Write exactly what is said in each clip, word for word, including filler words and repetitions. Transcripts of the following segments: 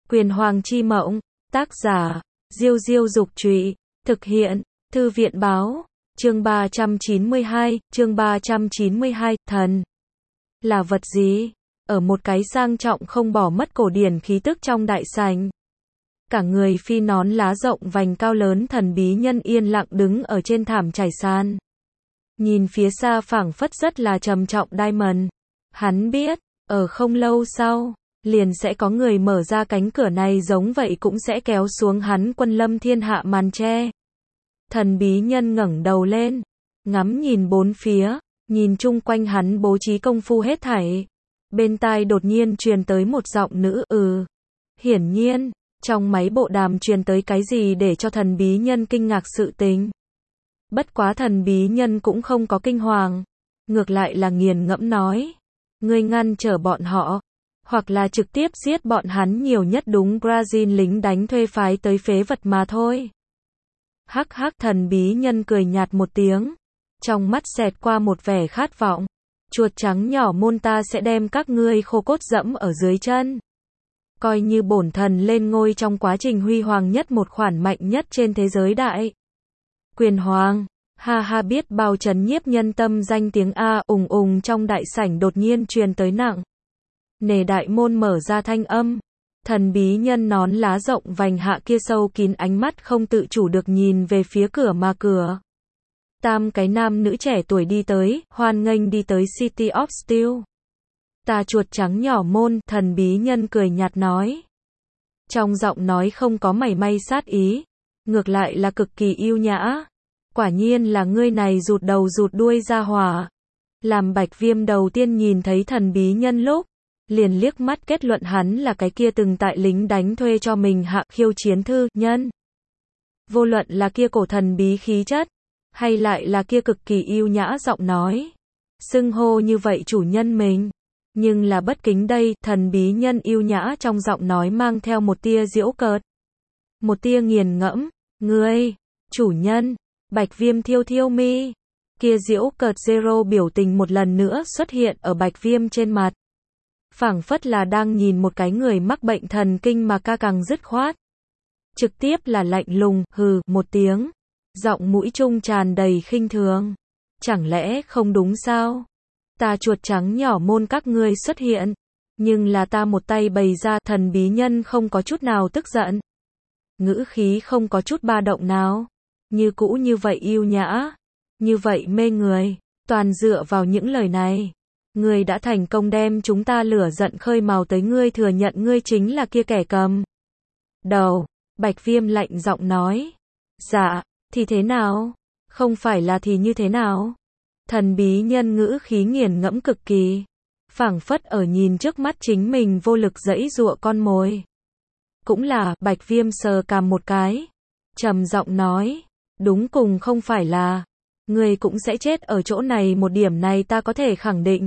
Quyền Hoàng chi mộng, tác giả, Diêu Diêu Dục Trụy, thực hiện, Thư viện Báo, chương ba trăm chín mươi hai, chương ba trăm chín mươi hai, thần là vật gì? Ở một cái sang trọng không bỏ mất cổ điển khí tức trong đại sảnh. Cả người phi nón lá rộng vành cao lớn thần bí nhân yên lặng đứng ở trên thảm trải sàn. Nhìn phía xa phảng phất rất là trầm trọng Diamond. Hắn biết, ở không lâu sau, liền sẽ có người mở ra cánh cửa này giống vậy cũng sẽ kéo xuống hắn quân lâm thiên hạ màn che. Thần bí nhân ngẩng đầu lên, ngắm nhìn bốn phía, nhìn chung quanh hắn bố trí công phu hết thảy. Bên tai đột nhiên truyền tới một giọng nữ ừ. Hiển nhiên, trong máy bộ đàm truyền tới cái gì để cho thần bí nhân kinh ngạc sự tình. Bất quá thần bí nhân cũng không có kinh hoàng, ngược lại là nghiền ngẫm nói. Ngươi ngăn trở bọn họ, hoặc là trực tiếp giết bọn hắn nhiều nhất đúng Brazil lính đánh thuê phái tới phế vật mà thôi. Hắc hắc thần bí nhân cười nhạt một tiếng, trong mắt xẹt qua một vẻ khát vọng. Chuột trắng nhỏ môn ta sẽ đem các ngươi khô cốt dẫm ở dưới chân. Coi như bổn thần lên ngôi trong quá trình huy hoàng nhất một khoản mạnh nhất trên thế giới đại. Quyền Hoàng, ha ha biết bao trấn nhiếp nhân tâm danh tiếng A ùng ùng trong đại sảnh đột nhiên truyền tới nặng. Nề đại môn mở ra thanh âm. Thần bí nhân nón lá rộng vành hạ kia sâu kín ánh mắt không tự chủ được nhìn về phía cửa mà cửa. Tam cái nam nữ trẻ tuổi đi tới, hoan nghênh đi tới City of Steel. Ta chuột trắng nhỏ môn, thần bí nhân cười nhạt nói. Trong giọng nói không có mảy may sát ý, ngược lại là cực kỳ yêu nhã. Quả nhiên là ngươi này rụt đầu rụt đuôi ra hỏa. Làm Bạch Viêm đầu tiên nhìn thấy thần bí nhân lúc, liền liếc mắt kết luận hắn là cái kia từng tại lính đánh thuê cho mình hạ khiêu chiến thư nhân. Vô luận là kia cổ thần bí khí chất, hay lại là kia cực kỳ yêu nhã giọng nói. Xưng hô như vậy chủ nhân mình. Nhưng là bất kính đây, thần bí nhân yêu nhã trong giọng nói mang theo một tia giễu cợt. Một tia nghiền ngẫm, ngươi, chủ nhân, Bạch Viêm thiêu thiêu mi. Kia giễu cợt zero biểu tình một lần nữa xuất hiện ở Bạch Viêm trên mặt. Phảng phất là đang nhìn một cái người mắc bệnh thần kinh mà ca càng dứt khoát. Trực tiếp là lạnh lùng, hừ, một tiếng. Giọng mũi trung tràn đầy khinh thường. Chẳng lẽ không đúng sao? Ta chuột trắng nhỏ môn các ngươi xuất hiện. Nhưng là ta một tay bày ra, thần bí nhân không có chút nào tức giận. Ngữ khí không có chút ba động nào. Như cũ như vậy yêu nhã. Như vậy mê người. Toàn dựa vào những lời này. Ngươi đã thành công đem chúng ta lửa giận khơi mào tới ngươi thừa nhận ngươi chính là kia kẻ cầm đầu. Bạch Viêm lạnh giọng nói. Dạ, thì thế nào? Không phải là thì như thế nào? Thần bí nhân ngữ khí nghiền ngẫm cực kỳ. Phảng phất ở nhìn trước mắt chính mình vô lực giãy giụa con mồi. Cũng là, Bạch Viêm sờ cằm một cái. Trầm giọng nói. Đúng cùng không phải là. Ngươi cũng sẽ chết ở chỗ này, một điểm này ta có thể khẳng định.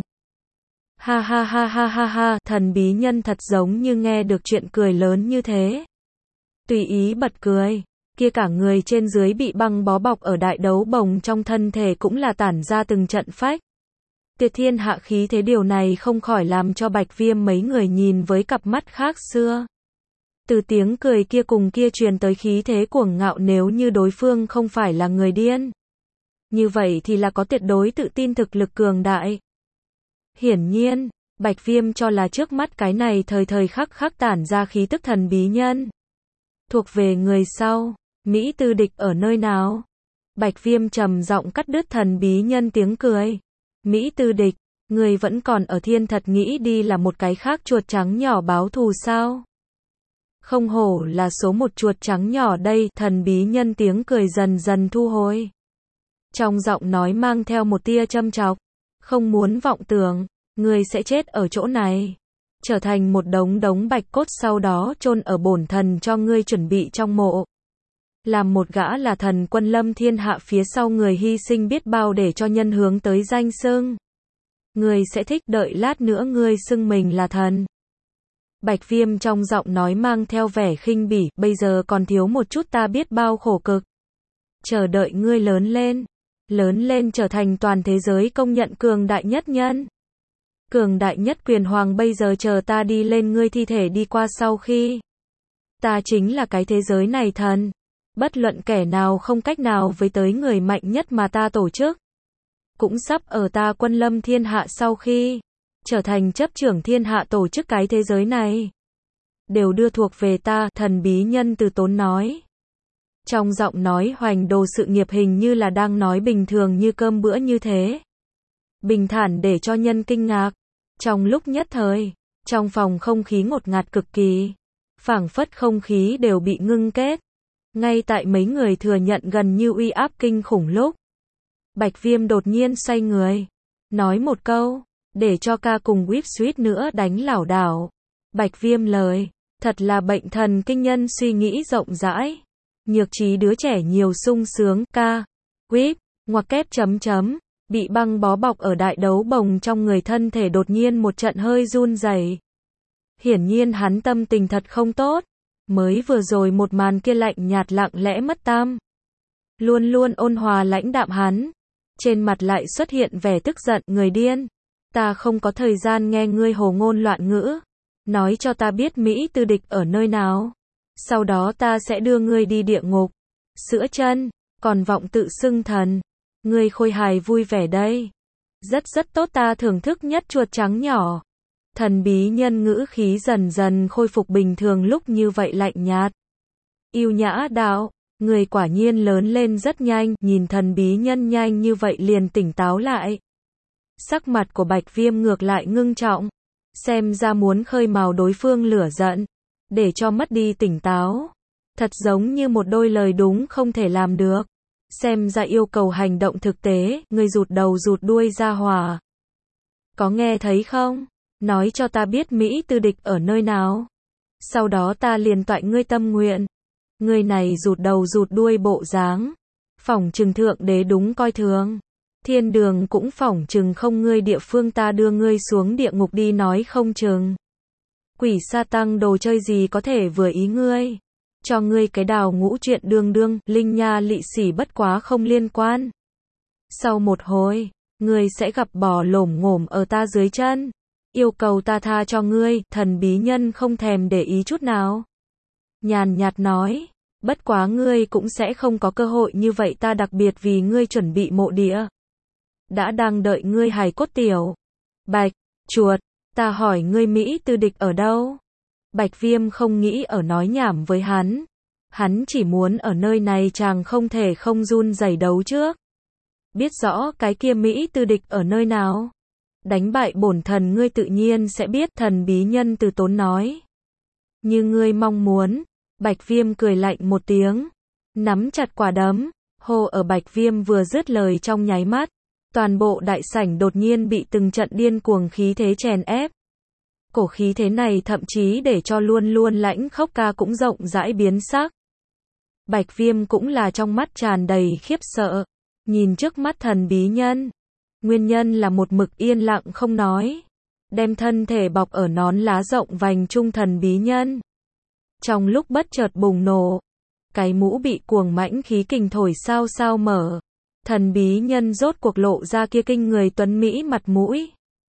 Ha ha ha ha ha ha, thần bí nhân thật giống như nghe được chuyện cười lớn như thế. Tùy ý bật cười, kia cả người trên dưới bị băng bó bọc ở đại đấu bồng trong thân thể cũng là tản ra từng trận phách. Tuyệt thiên hạ khí thế, điều này không khỏi làm cho Bạch Viêm mấy người nhìn với cặp mắt khác xưa. Từ tiếng cười kia cùng kia truyền tới khí thế cuồng ngạo, nếu như đối phương không phải là người điên. Như vậy thì là có tuyệt đối tự tin thực lực cường đại. Hiển nhiên, Bạch Viêm cho là trước mắt cái này thời thời khắc khắc tản ra khí tức thần bí nhân. Thuộc về người sau, Mỹ Tư Địch ở nơi nào? Bạch Viêm trầm giọng cắt đứt thần bí nhân tiếng cười. Mỹ Tư Địch, người vẫn còn ở thiên thật nghĩ đi là một cái khác chuột trắng nhỏ báo thù sao? Không hổ là số một chuột trắng nhỏ đây, thần bí nhân tiếng cười dần dần thu hồi. Trong giọng nói mang theo một tia châm chọc. Không muốn vọng tưởng, ngươi sẽ chết ở chỗ này. Trở thành một đống đống bạch cốt, sau đó chôn ở bổn thần cho ngươi chuẩn bị trong mộ. Làm một gã là thần quân lâm thiên hạ, phía sau người hy sinh biết bao để cho nhân hướng tới danh xưng. Ngươi sẽ thích đợi lát nữa ngươi xưng mình là thần. Bạch Viêm trong giọng nói mang theo vẻ khinh bỉ, bây giờ còn thiếu một chút ta biết bao khổ cực. Chờ đợi ngươi lớn lên. Lớn lên trở thành toàn thế giới công nhận cường đại nhất nhân. Cường đại nhất Quyền Hoàng, bây giờ chờ ta đi lên ngươi thi thể đi qua, sau khi Ta chính là cái thế giới này thần. Bất luận kẻ nào không cách nào với tới người mạnh nhất mà ta tổ chức. Cũng sắp ở ta quân lâm thiên hạ sau khi trở thành chấp trưởng thiên hạ tổ chức cái thế giới này. Đều đưa thuộc về ta, thần bí nhân từ tốn nói. Trong giọng nói hoành đồ sự nghiệp hình như là đang nói bình thường như cơm bữa như thế. Bình thản để cho nhân kinh ngạc. Trong lúc nhất thời, trong phòng không khí ngột ngạt cực kỳ. Phảng phất không khí đều bị ngưng kết. Ngay tại mấy người thừa nhận gần như uy áp kinh khủng lúc. Bạch Viêm đột nhiên xoay người. Nói một câu, để cho ca cùng Whip suýt nữa đánh lảo đảo. Bạch Viêm lời, thật là bệnh thần kinh nhân suy nghĩ rộng rãi. Nhược trí đứa trẻ nhiều sung sướng, ca, Whip, ngoặc kép chấm chấm, bị băng bó bọc ở đại đấu bồng trong người thân thể đột nhiên một trận hơi run rẩy. Hiển nhiên hắn tâm tình thật không tốt. Mới vừa rồi một màn kia lạnh nhạt lặng lẽ mất tam. Luôn luôn ôn hòa lãnh đạm hắn. Trên mặt lại xuất hiện vẻ tức giận, người điên. Ta không có thời gian nghe ngươi hồ ngôn loạn ngữ. Nói cho ta biết Mỹ Tư Địch ở nơi nào. Sau đó ta sẽ đưa ngươi đi địa ngục. Sữa chân, còn vọng tự xưng thần. Ngươi khôi hài vui vẻ đây. Rất rất tốt, ta thưởng thức nhất chuột trắng nhỏ. Thần bí nhân ngữ khí dần dần khôi phục bình thường lúc như vậy lạnh nhạt. Yêu nhã đạo, người quả nhiên lớn lên rất nhanh, nhìn thần bí nhân nhanh như vậy liền tỉnh táo lại. Sắc mặt của Bạch Viêm ngược lại ngưng trọng, xem ra muốn khơi mào đối phương lửa giận, để cho mất đi tỉnh táo. Thật giống như một đôi lời đúng không thể làm được. Xem ra yêu cầu hành động thực tế, người rụt đầu rụt đuôi ra hỏa. Có nghe thấy không? Nói cho ta biết Mỹ Tư Địch ở nơi nào. Sau đó ta liền toại ngươi tâm nguyện. Ngươi này rụt đầu rụt đuôi bộ dáng. Phỏng chừng thượng đế đúng coi thường. Thiên đường cũng phỏng chừng không ngươi địa phương ta đưa ngươi xuống địa ngục đi nói không chừng. Quỷ sa tăng đồ chơi gì có thể vừa ý ngươi. Cho ngươi cái đào ngũ chuyện đương đương, linh nha lị xỉ bất quá không liên quan. Sau một hồi, ngươi sẽ gặp bò lổm ngổm ở ta dưới chân. Yêu cầu ta tha cho ngươi, thần bí nhân không thèm để ý chút nào. Nhàn nhạt nói, bất quá ngươi cũng sẽ không có cơ hội như vậy, ta đặc biệt vì ngươi chuẩn bị mộ địa. Đã đang đợi ngươi hài cốt tiểu. Bạch, chuột, ta hỏi ngươi Mỹ Tư Địch ở đâu? Bạch Viêm không nghĩ ở nói nhảm với hắn. Hắn chỉ muốn ở nơi này chàng không thể không run rẩy đấu trước. Biết rõ cái kia Mỹ Tư Địch ở nơi nào. Đánh bại bổn thần ngươi tự nhiên sẽ biết, thần bí nhân từ tốn nói. Như ngươi mong muốn. Bạch Viêm cười lạnh một tiếng. Nắm chặt quả đấm. Hô, ở Bạch Viêm vừa dứt lời trong nháy mắt. Toàn bộ đại sảnh đột nhiên bị từng trận điên cuồng khí thế chèn ép. Cổ khí thế này thậm chí để cho luôn luôn lãnh khốc ca cũng rộng rãi biến sắc. Bạch Viêm cũng là trong mắt tràn đầy khiếp sợ. Nhìn trước mắt thần bí nhân. Nguyên nhân là một mực yên lặng không nói. Đem thân thể bọc ở nón lá rộng vành trung thần bí nhân. Trong lúc bất chợt bùng nổ. Cái mũ bị cuồng mãnh khí kình thổi sao sao mở. Thần bí nhân rốt cuộc lộ ra kia kinh người tuấn mỹ mặt mũi.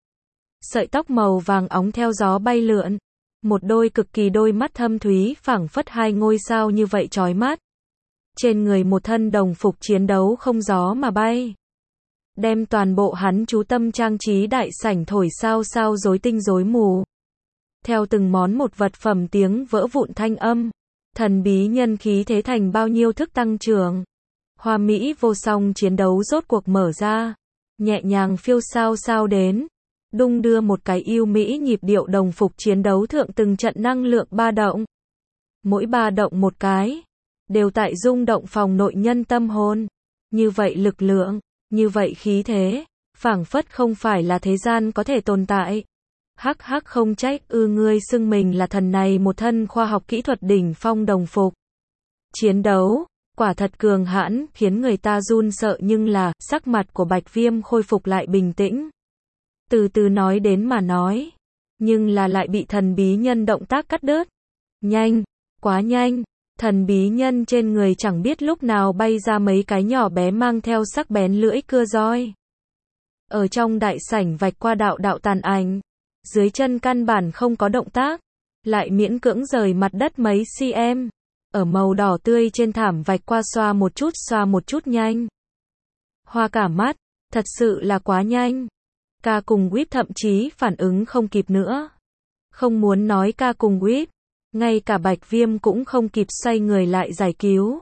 Sợi tóc màu vàng óng theo gió bay lượn. Một đôi cực kỳ đôi mắt thâm thúy phảng phất hai ngôi sao như vậy chói mắt. Trên người một thân đồng phục chiến đấu không gió mà bay. Đem toàn bộ hắn chú tâm trang trí đại sảnh thổi sao sao rối tinh rối mù. Theo từng món một vật phẩm tiếng vỡ vụn thanh âm. Thần bí nhân khí thế thành bao nhiêu thức tăng trưởng. Hoa mỹ vô song chiến đấu rốt cuộc mở ra. Nhẹ nhàng phiêu sao sao đến. Đung đưa một cái yêu mỹ nhịp điệu đồng phục chiến đấu thượng từng trận năng lượng ba động. Mỗi ba động một cái. Đều tại rung động phòng nội nhân tâm hồn. Như vậy lực lượng. Như vậy khí thế. Phảng phất không phải là thế gian có thể tồn tại. Hắc hắc không trách ư ngươi xưng mình là thần này một thân khoa học kỹ thuật đỉnh phong đồng phục. Chiến đấu. Quả thật cường hãn, khiến người ta run sợ nhưng là, sắc mặt của Bạch Viêm khôi phục lại bình tĩnh. Từ từ nói đến mà nói. Nhưng là lại bị thần bí nhân động tác cắt đứt. Nhanh, quá nhanh. Thần bí nhân trên người chẳng biết lúc nào bay ra mấy cái nhỏ bé mang theo sắc bén lưỡi cưa roi. Ở trong đại sảnh vạch qua đạo đạo tàn ảnh. Dưới chân căn bản không có động tác. lại miễn cưỡng rời mặt đất mấy cm. Ở màu đỏ tươi trên thảm vạch qua xoa một chút xoa một chút nhanh. Hoa cả mắt, thật sự là quá nhanh. Ca cùng Whip thậm chí phản ứng không kịp nữa. Không muốn nói Ca cùng Whip, ngay cả Bạch Viêm cũng không kịp xoay người lại giải cứu.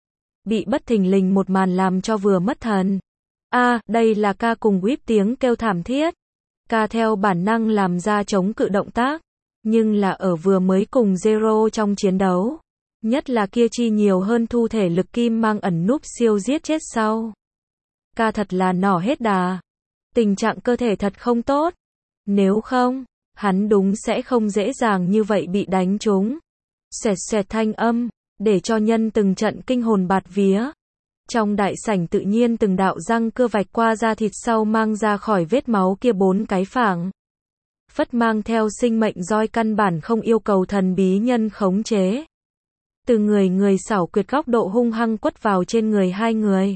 Bị bất thình lình một màn làm cho vừa mất thần. A, à, đây là Ca cùng Whip tiếng kêu thảm thiết. Ca theo bản năng làm ra chống cự động tác, nhưng là ở vừa mới cùng Zero trong chiến đấu. Nhất là kia chi nhiều hơn thu thể lực kim mang ẩn núp siêu giết chết sau. Ca thật là nỏ hết đà. Tình trạng cơ thể thật không tốt. Nếu không, hắn đúng sẽ không dễ dàng như vậy bị đánh trúng. Xoẹt xoẹt thanh âm, để cho nhân từng trận kinh hồn bạt vía. Trong đại sảnh tự nhiên từng đạo răng cưa vạch qua da thịt sau mang ra khỏi vết máu kia bốn cái phảng. Phất mang theo sinh mệnh roi căn bản không yêu cầu thần bí nhân khống chế. Từ người người xảo quyệt góc độ hung hăng quất vào trên người hai người.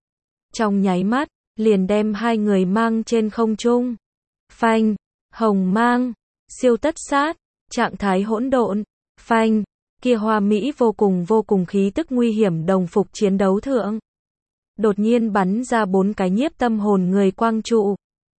Trong nháy mắt, liền đem hai người mang trên không trung. Phanh, hồng mang, siêu tất sát, trạng thái hỗn độn, phanh, kia hoa mỹ vô cùng vô cùng khí tức nguy hiểm đồng phục chiến đấu thượng. Đột nhiên bắn ra bốn cái nhiếp tâm hồn người quang trụ.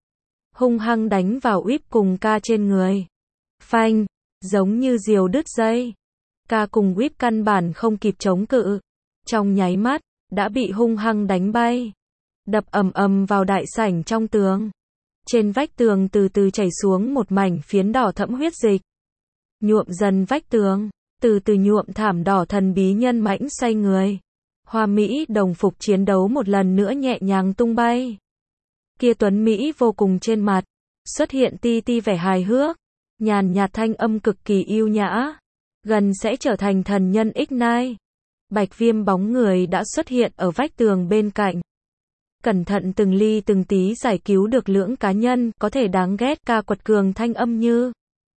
Hung hăng đánh vào Whip cùng Ca trên người. Phanh, giống như diều đứt dây. Ca cùng Whip căn bản không kịp chống cự. Trong nháy mắt, đã bị hung hăng đánh bay. Đập ầm ầm vào đại sảnh trong tường. Trên vách tường từ từ chảy xuống một mảnh phiến đỏ thẫm huyết dịch. Nhuộm dần vách tường, từ từ nhuộm thảm đỏ thần bí nhân mãnh xoay người. Hoa Mỹ đồng phục chiến đấu một lần nữa nhẹ nhàng tung bay. Kia tuấn Mỹ vô cùng trên mặt, xuất hiện ti ti vẻ hài hước, nhàn nhạt thanh âm cực kỳ yêu nhã. Gần sẽ trở thành thần nhân Ignite. Bạch Viêm bóng người đã xuất hiện ở vách tường bên cạnh. Cẩn thận từng ly từng tí giải cứu được lưỡng cá nhân, có thể đáng ghét. Ca quật cường thanh âm như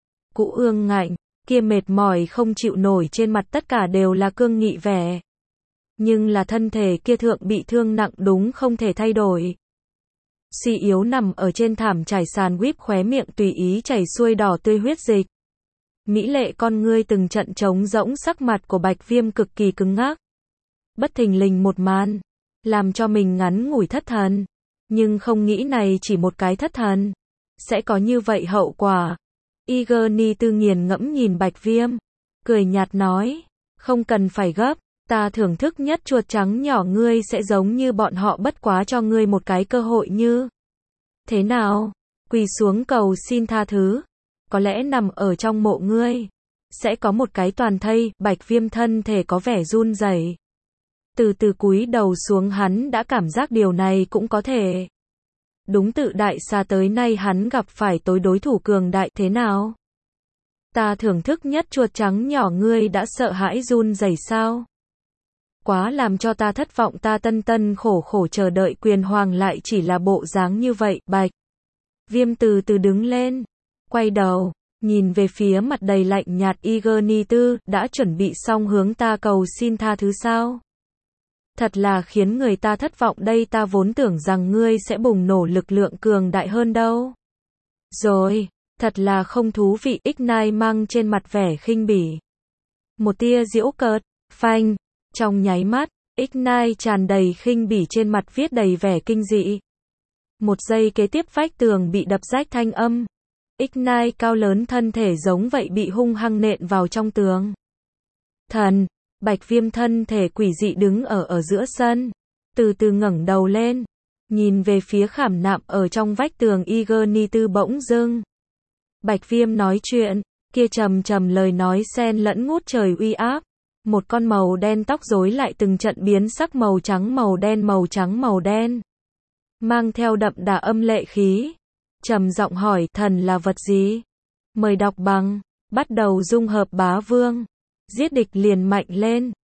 cũ ương ngạnh, kia mệt mỏi không chịu nổi trên mặt tất cả đều là cương nghị vẻ. Nhưng là thân thể kia thượng bị thương nặng đúng không thể thay đổi. Suy yếu nằm ở trên thảm trải sàn Whip khóe miệng tùy ý chảy xuôi đỏ tươi huyết dịch. Mỹ lệ con ngươi từng trận trống rỗng, sắc mặt của Bạch Viêm cực kỳ cứng ngắc. Bất thình lình một màn, làm cho mình ngắn ngủi thất thần. Nhưng không nghĩ này chỉ một cái thất thần, sẽ có như vậy hậu quả. Igni tư nghiền ngẫm nhìn Bạch Viêm, cười nhạt nói, không cần phải gấp, ta thưởng thức nhất chuột trắng nhỏ ngươi sẽ giống như bọn họ bất quá cho ngươi một cái cơ hội như. Thế nào? Quỳ xuống cầu xin tha thứ. Có lẽ nằm ở trong mộ ngươi, sẽ có một cái toàn thây. Bạch Viêm thân thể có vẻ run rẩy. Từ từ cúi đầu xuống, hắn đã cảm giác điều này cũng có thể. Đúng tự đại xa tới nay hắn gặp phải tối đối thủ cường đại. Thế nào? Ta thưởng thức nhất chuột trắng nhỏ ngươi đã sợ hãi run rẩy sao? Quá làm cho ta thất vọng, ta tân tân khổ khổ chờ đợi quyền hoàng lại chỉ là bộ dáng như vậy. Bạch Viêm từ từ đứng lên, quay đầu, nhìn về phía mặt đầy lạnh nhạt Igni Tư, đã chuẩn bị xong hướng ta cầu xin tha thứ sao? Thật là khiến người ta thất vọng đây, ta vốn tưởng rằng ngươi sẽ bùng nổ lực lượng cường đại hơn đâu. Rồi, thật là không thú vị. Ignite mang trên mặt vẻ khinh bỉ. Một tia giễu cợt, phanh, trong nháy mắt, Ignite tràn đầy khinh bỉ trên mặt viết đầy vẻ kinh dị. Một giây kế tiếp vách tường bị đập rách thanh âm. Ignite cao lớn thân thể giống vậy bị hung hăng nện vào trong tường. Thần, Bạch Viêm thân thể quỷ dị đứng ở ở giữa sân, từ từ ngẩng đầu lên, nhìn về phía khảm nạm ở trong vách tường Igni Tư bỗng dưng. Bạch Viêm nói chuyện, kia trầm trầm lời nói xen lẫn ngút trời uy áp. Một con màu đen tóc rối lại từng trận biến sắc màu trắng màu đen màu trắng màu đen. Mang theo đậm đà âm lệ khí. Trầm giọng hỏi, thần là vật gì? Mời đọc bằng, bắt đầu dung hợp bá vương. Giết địch liền mạnh lên.